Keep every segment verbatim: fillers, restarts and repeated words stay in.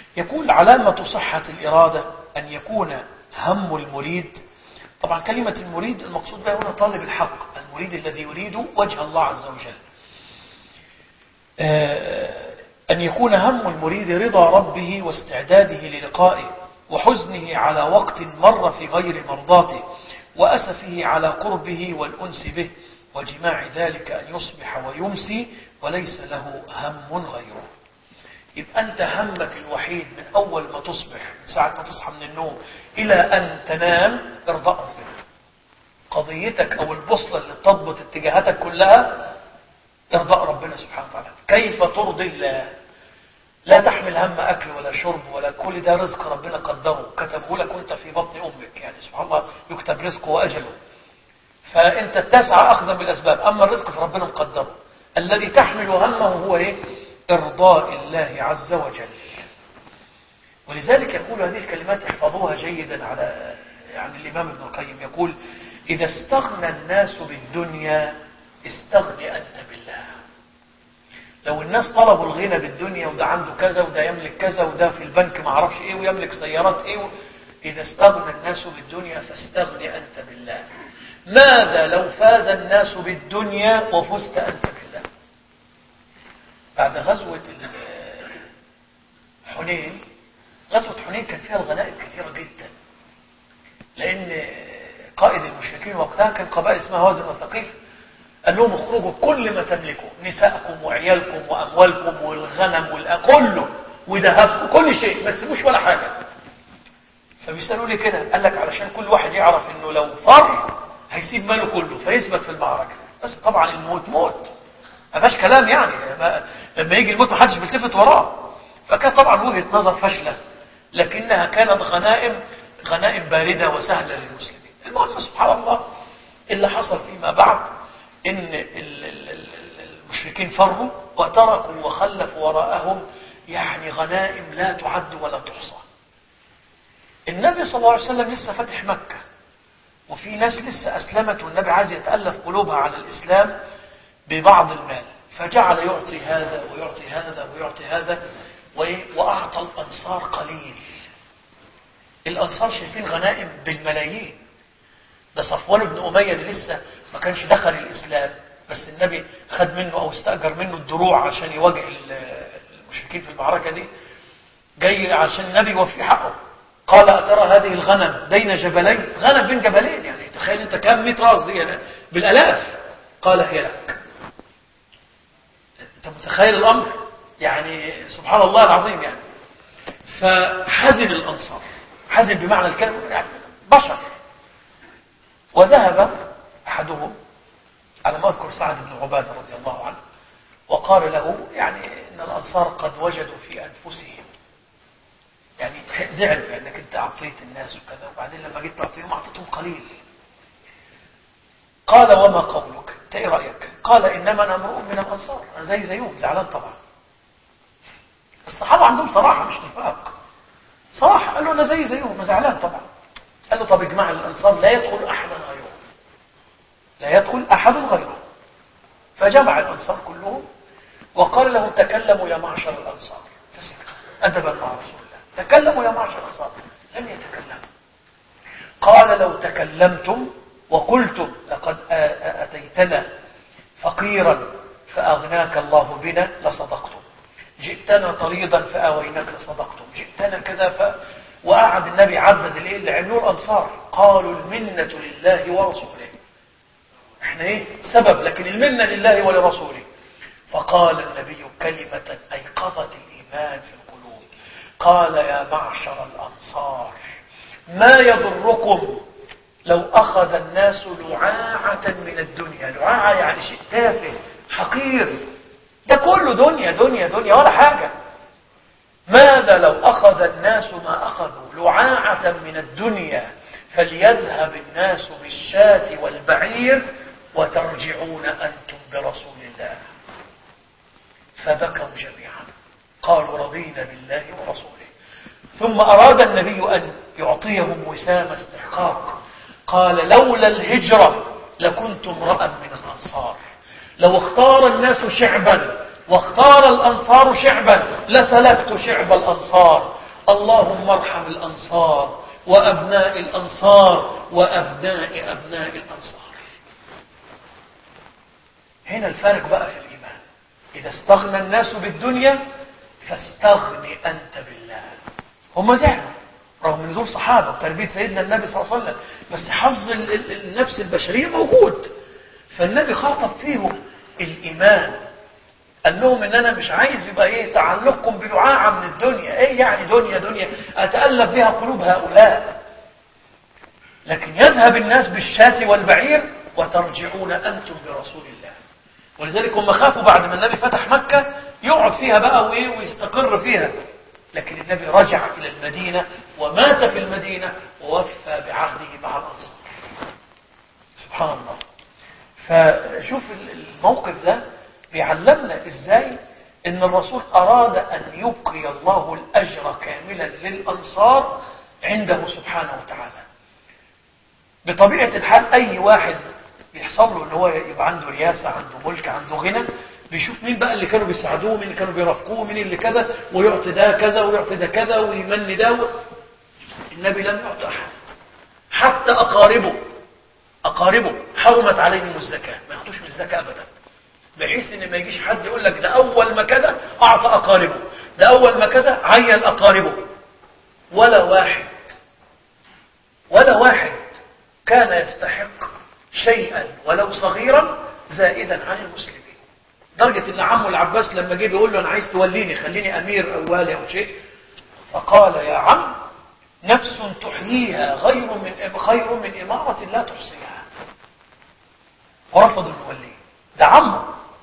يقول علامة صحة الإرادة أن يكون هم المريد، طبعا كلمة المريد المقصود بها هنا طالب الحق، المريد الذي يريد وجه الله عز وجل. أن يكون هم المريد رضا ربه واستعداده للقائه، وحزنه على وقت مر في غير مرضاته، وأسفه على قربه والأنس به، وجماع ذلك أن يصبح ويمسي وليس له هم غيره. يبقى أنت همك الوحيد من أول ما تصبح، من ساعة ما تصحى من النوم إلى أن تنام ارضاء ربنا. قضيتك أو البوصلة اللي تضبط اتجاهاتك كلها ارضاء ربنا سبحانه وتعالى. كيف ترضي الله؟ لا تحمل هم أكل ولا شرب ولا، كل ده رزق ربنا قدره كتبه لك وانت في بطن أمك، يعني سبحان الله يكتب رزقه وأجله، فأنت تسعى أخذا بالأسباب، أما الرزق فربنا مقدره. الذي تحمل همه هو إيه؟ إرضاء الله عز وجل. ولذلك يقول هذه الكلمات احفظوها جيدا، على يعني الإمام ابن القيم يقول: إذا استغنى الناس بالدنيا استغني أنت بالله. لو الناس طلبوا الغنى بالدنيا، وده عنده كذا وده يملك كذا وده في البنك ما عرفش ايه ويملك سيارات ايه و... إذا استغنى الناس بالدنيا فاستغني أنت بالله. ماذا لو فاز الناس بالدنيا وفزت أنت بالله؟ بعد غزوة حنين، غزوة حنين كان فيها الغنائم كثيرة جدا، لأن قائد المشركين وقتها كان قبائل اسمها هوازن وثقيف، قال لهم اخرجوا كل ما تملكوا، نساءكم وعيالكم وأموالكم والغنم والكله وذهبكم، كل شيء، ما تسيبوش ولا حاجة. فبيسألوا لي كده، قال لك علشان كل واحد يعرف انه لو فر هيسيب ماله كله فيثبت في المعركة. بس طبعا الموت موت، ما فيهاش كلام يعني، لما يجي الموت ما حدش بيلتفت وراه. فكان طبعا وجهة نظر فاشلة، لكنها كانت غنائم غنائم باردة وسهلة للمسلمين. المهم سبحان الله اللي حصل فيما بعد ان المشركين فروا وتركوا وخلفوا وراءهم يعني غنائم لا تعد ولا تحصى. النبي صلى الله عليه وسلم لسه فتح مكة، وفي ناس لسه أسلمت، والنبي عايز يتألف قلوبها على الإسلام ببعض المال، فجعل يعطي هذا ويعطي هذا ويعطي هذا، وأعطى الأنصار قليل. الأنصار شايفين غنائم بالملايين. ده صفوان بن أمية اللي لسه ما كانش دخل الإسلام، بس النبي خد منه أو استأجر منه الدروع عشان يواجه المشركين في المعركة دي، جاي عشان النبي يوفي حقه. قال: أترى هذه الغنم بين جبلين؟ غنم بين جبلين، يعني تخيل أنت كام مئة راس دي يعني بالألاف. قال: هي لك. أنت متخيل الأمر؟ يعني سبحان الله العظيم يعني. فحزن الأنصار، حزن بمعنى الكلمة، يعني بشر. وذهب أحدهم على ما أذكر سعد بن عبادة رضي الله عنه، وقال له يعني إن الأنصار قد وجدوا في أنفسهم، يعني زعل لأنك أنت أعطيت الناس وكذا، وبعدين لما جيت تعطيهم أعطيتهم قليل. قال: وما قولك؟ أنت إيه رأيك؟ قال: إنما أنا امرؤ من الأنصار، أنا زي زيهم، زعلان طبعا. الصحابة عندهم صراحة مش نفاق، صراحة. قال له: أنا زي زيهم، زعلان طبعا. قال له: طب اجمع الأنصار لا يدخل أحد غيره، لا يدخل أحد غيره. فجمع الأنصار كلهم وقال لهم: تكلموا يا معشر الأنصار. فسكتوا أدبا مع رسول الله. تكلموا يا معشر الأنصار، لم يتكلموا. قال: لو تكلمتم وقلتم لقد أتيتنا فقيرا فأغناك الله بنا لصدقتم، جئتنا طريدا فآويناك لصدقتم، جئتنا كذا ف... وقعد النبي عدد الايه اللي عملوه الأنصار. قالوا: المنة لله ورسوله، احنا ايه سبب، لكن المنة لله ولرسوله. فقال النبي كلمة أيقظت الإيمان في القلوب، قال: يا معشر الأنصار، ما يضركم لو أخذ الناس لعاعة من الدنيا. لعاعة يعني شيء تافه حقير، ده كله دنيا دنيا دنيا ولا حاجة. ماذا لو أخذ الناس ما أخذوا لعاعة من الدنيا، فليذهب الناس بالشاة والبعير وترجعون أنتم برسول الله. فبكوا جميعا، قالوا: رضينا بالله ورسوله. ثم أراد النبي أن يعطيهم وسام استحقاق، قال: لولا الهجرة لكنت امرأ من الأنصار. لو اختار الناس شعبا واختار الأنصار شعبا لسلكت شعب الأنصار اللهم ارحم الأنصار وأبناء الأنصار وأبناء أبناء الأنصار. هنا الفارق بقى في الإيمان. إذا استغنى الناس بالدنيا فاستغني أنت بالله. هم زعلوا رغم من دول صحابة وتربية سيدنا النبي صلى الله عليه وسلم، بس حظ النفس البشرية موجود. فالنبي خاطب فيهم الإيمان، قال لهم ان انا مش عايز يبقى ايه تعلقكم بلعاعة من الدنيا. ايه يعني دنيا دنيا اتألف بها قلوب هؤلاء، لكن يذهب الناس بالشاة والبعير وترجعون انتم برسول الله. ولذلك هم خافوا بعد ما النبي فتح مكة يقعد فيها بقى وايه ويستقر فيها، لكن النبي رجع الى المدينة ومات في المدينة ووفى بعهده مع الانصار. سبحان الله. فشوف الموقف ده بيعلمنا ازاي ان الرسول اراد ان يبقي الله الاجر كاملا للانصار عنده سبحانه وتعالى. بطبيعة الحال اي واحد بيحصل له ان هو يبقى عنده رياسة، عنده ملك، عنده غنى، بيشوف مين بقى اللي كانوا بيساعدوه، مين اللي كانوا بيرافقوه، مين اللي كذا، ويعطي ده كذا ويعطي ده كذا ويمني ده. النبي لم يعطي احد، حتى اقاربه اقاربه حرمت عليهم الزكاة، ما ياخدوش من الزكاة ابدا، بحيث ان ما يجيش حد يقول لك ده اول ما كذا اعطى اقاربه، ده اول ما كذا عين اقاربه. ولا واحد ولا واحد كان يستحق شيئا ولو صغيرا زائدا عن المسلمين. درجة ان عمه العباس لما جه بيقول له انا عايز توليني خليني امير او والي او شيء، فقال يا عم نفس تحييها غير من خير من امارة لا تحصيها. ورفض المولي، ده عمه.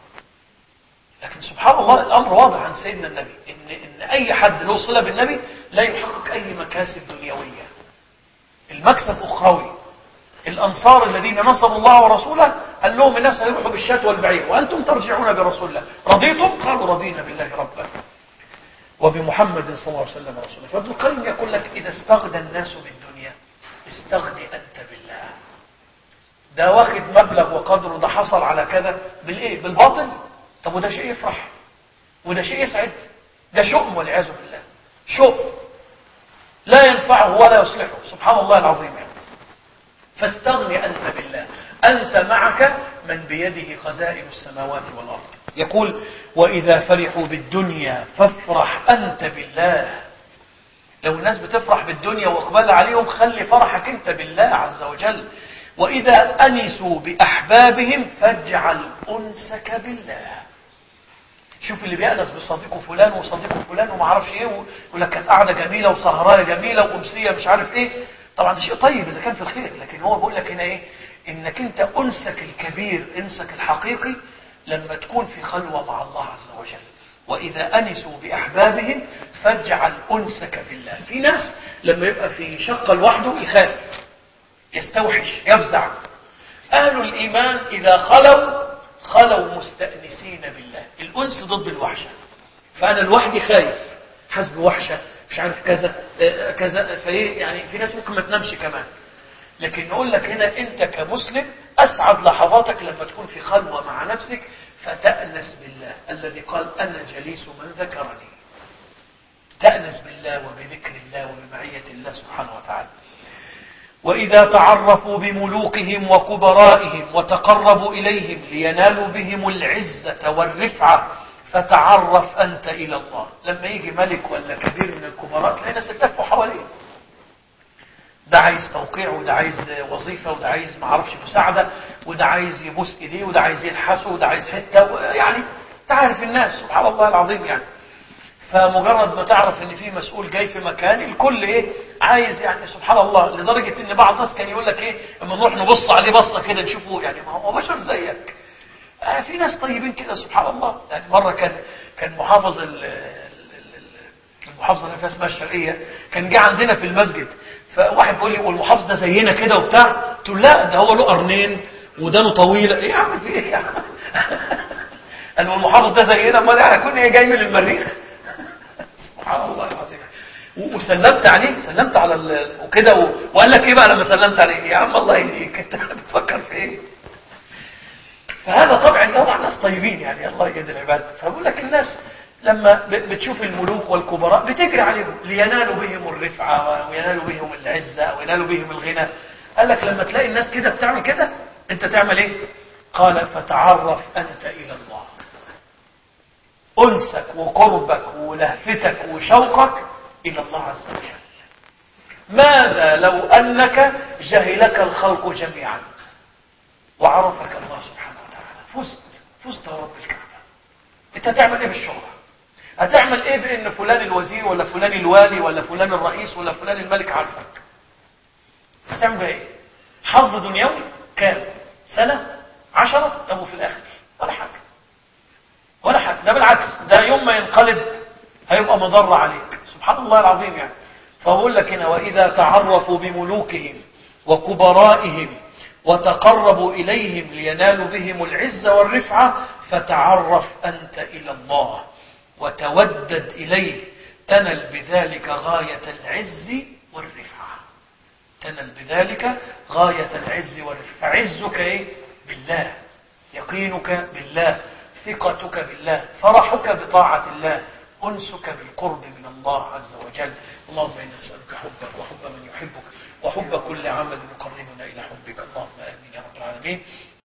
لكن سبحان الله الامر واضح عن سيدنا النبي ان ان اي حد له صله بالنبي لا يحقق اي مكاسب دنيويه، المكسب اخروي. الانصار الذين نصروا الله ورسوله قال لهم الناس هيروحوا بالشاة والبعير وانتم ترجعون برسول الله، رضيتم؟ قالوا رضينا بالله ربا وبمحمد صلى الله عليه وسلم رسوله. فابن القيم يقول لك اذا استغنى الناس بالدنيا استغني انت بالله. ده واخد مبلغ وقدره، ده حصل على كذا بالايه؟ بالباطل. طب وده شيء يفرح وده شيء يسعد، ده شؤم والعياذ بالله، شؤم لا ينفعه ولا يصلحه. سبحان الله العظيم يعني. فاستغني أنت بالله، أنت معك من بيده خزائن السماوات والأرض. يقول وإذا فرحوا بالدنيا فافرح أنت بالله. لو الناس بتفرح بالدنيا وإقبال عليهم خلي فرحك أنت بالله عز وجل. وإذا أنسوا بأحبابهم فاجعل أنسك بالله. شوف اللي بيأنس بصديقه فلان وصديقه فلان وما عرفش ايه، ويقول لك كانت قاعده جميله وسهرايه جميله وامسيه مش عارف ايه. طبعا ده شيء طيب اذا كان في الخير، لكن هو بيقول لك هنا ايه؟ انك انت انسك الكبير، انسك الحقيقي لما تكون في خلوه مع الله عز وجل. واذا انسوا باحبابهم فاجعل انسك بالله. في ناس لما يبقى في شقه لوحده يخاف، يستوحش، يفزع. اهل الايمان اذا خلوا خلوا مستأنسين بالله. الأنس ضد الوحشة. فأنا لوحدي خايف، حسب وحشة مش عارف كذا كذا، فايه يعني في ناس ممكن ما تنامش كمان. لكن نقول لك هنا أنت كمسلم أسعد لحظاتك لما تكون في خلوة مع نفسك فتأنس بالله، الذي قال أنا جليس من ذكرني. تأنس بالله وبذكر الله وبمعية الله سبحانه وتعالى. وإذا تعرفوا بملوكهم وكبرائهم وتقربوا إليهم لينالوا بهم العزة والرفعة فتعرف أنت إلى الله. لما يجي ملك ولا كبير من الكبراء تلاقي ناس التفوا حواليه، ده عايز توقيع وده عايز وظيفة وده عايز معرفش مساعدة وده عايز يبوس إيديه وده عايز يلحسه وده عايز حتة، يعني تعرف الناس سبحان الله العظيم يعني. فمجرد ما تعرف ان في مسؤول جاي في مكان الكل ايه عايز يعني سبحان الله، لدرجة ان بعض الناس كان يقول لك ايه اما نروح نبص عليه بصة كده نشوفه، يعني ما هو بشر زيك. آه في ناس طيبين كده سبحان الله. يعني مرة كان كان محافظ المحافظة اللي فيها اسمها الشرقية كان جه عندنا في المسجد، فواحد بيقول لي والمحافظ ده زينا كده وبتاع، قلت له لا ده هو له قرنين ودانه طويلة. ايه يا عم في ايه يا عم؟ قال والمحافظ ده زينا، امال احنا كنا ايه جاي من المريخ؟ سبحان الله العظيم. وسلمت عليه، سلمت على ال... وكده و... وقال لك ايه بقى لما سلمت عليه؟ يا عم الله يهديك انت بتفكر في ايه؟ فهذا طبعا طبعا ناس طيبين يعني الله يهدي العباد. فبقول لك الناس لما بتشوف الملوك والكبراء بتجري عليهم لينالوا بهم الرفعة وينالوا بهم العزة وينالوا بهم الغنى. قال لك لما تلاقي الناس كده بتعمل كده انت تعمل ايه؟ قال فتعرف انت الى الله. انسك وقربك ولهفتك وشوقك الى الله عز وجل. ماذا لو انك جهلك الخلق جميعا وعرفك الله سبحانه وتعالى؟ فزت فزت يا رب الكعبة. انت هتعمل ايه بالشهرة؟ هتعمل ايه بان فلان الوزير ولا فلان الوالي ولا فلان الرئيس ولا فلان الملك عارفك؟ هتعمل ايه؟ حظ دنيوي كام؟ سنة؟ عشرة؟ طب وفي الاخر ولا حاجة ولا حاجة. ده بالعكس، ده يوم ما ينقلب هيبقى مضرة عليك. سبحان الله العظيم. يعني فأقول لك هنا وإذا تعرفوا بملوكهم وكبرائهم وتقربوا إليهم لينالوا بهم العزة والرفعة فتعرف أنت إلى الله وتودد إليه تنل بذلك غاية العز والرفعة. تنل بذلك غاية العز والرفعة. عزك إيه؟ بالله، يقينك بالله، ثقتك بالله، فرحك بطاعة الله، أنسك بالقرب من الله عز وجل. اللهم إنا نسألك حبك وحب من يحبك وحب كل عمل يقربنا إلى حبك. اللهم آمين يا رب العالمين.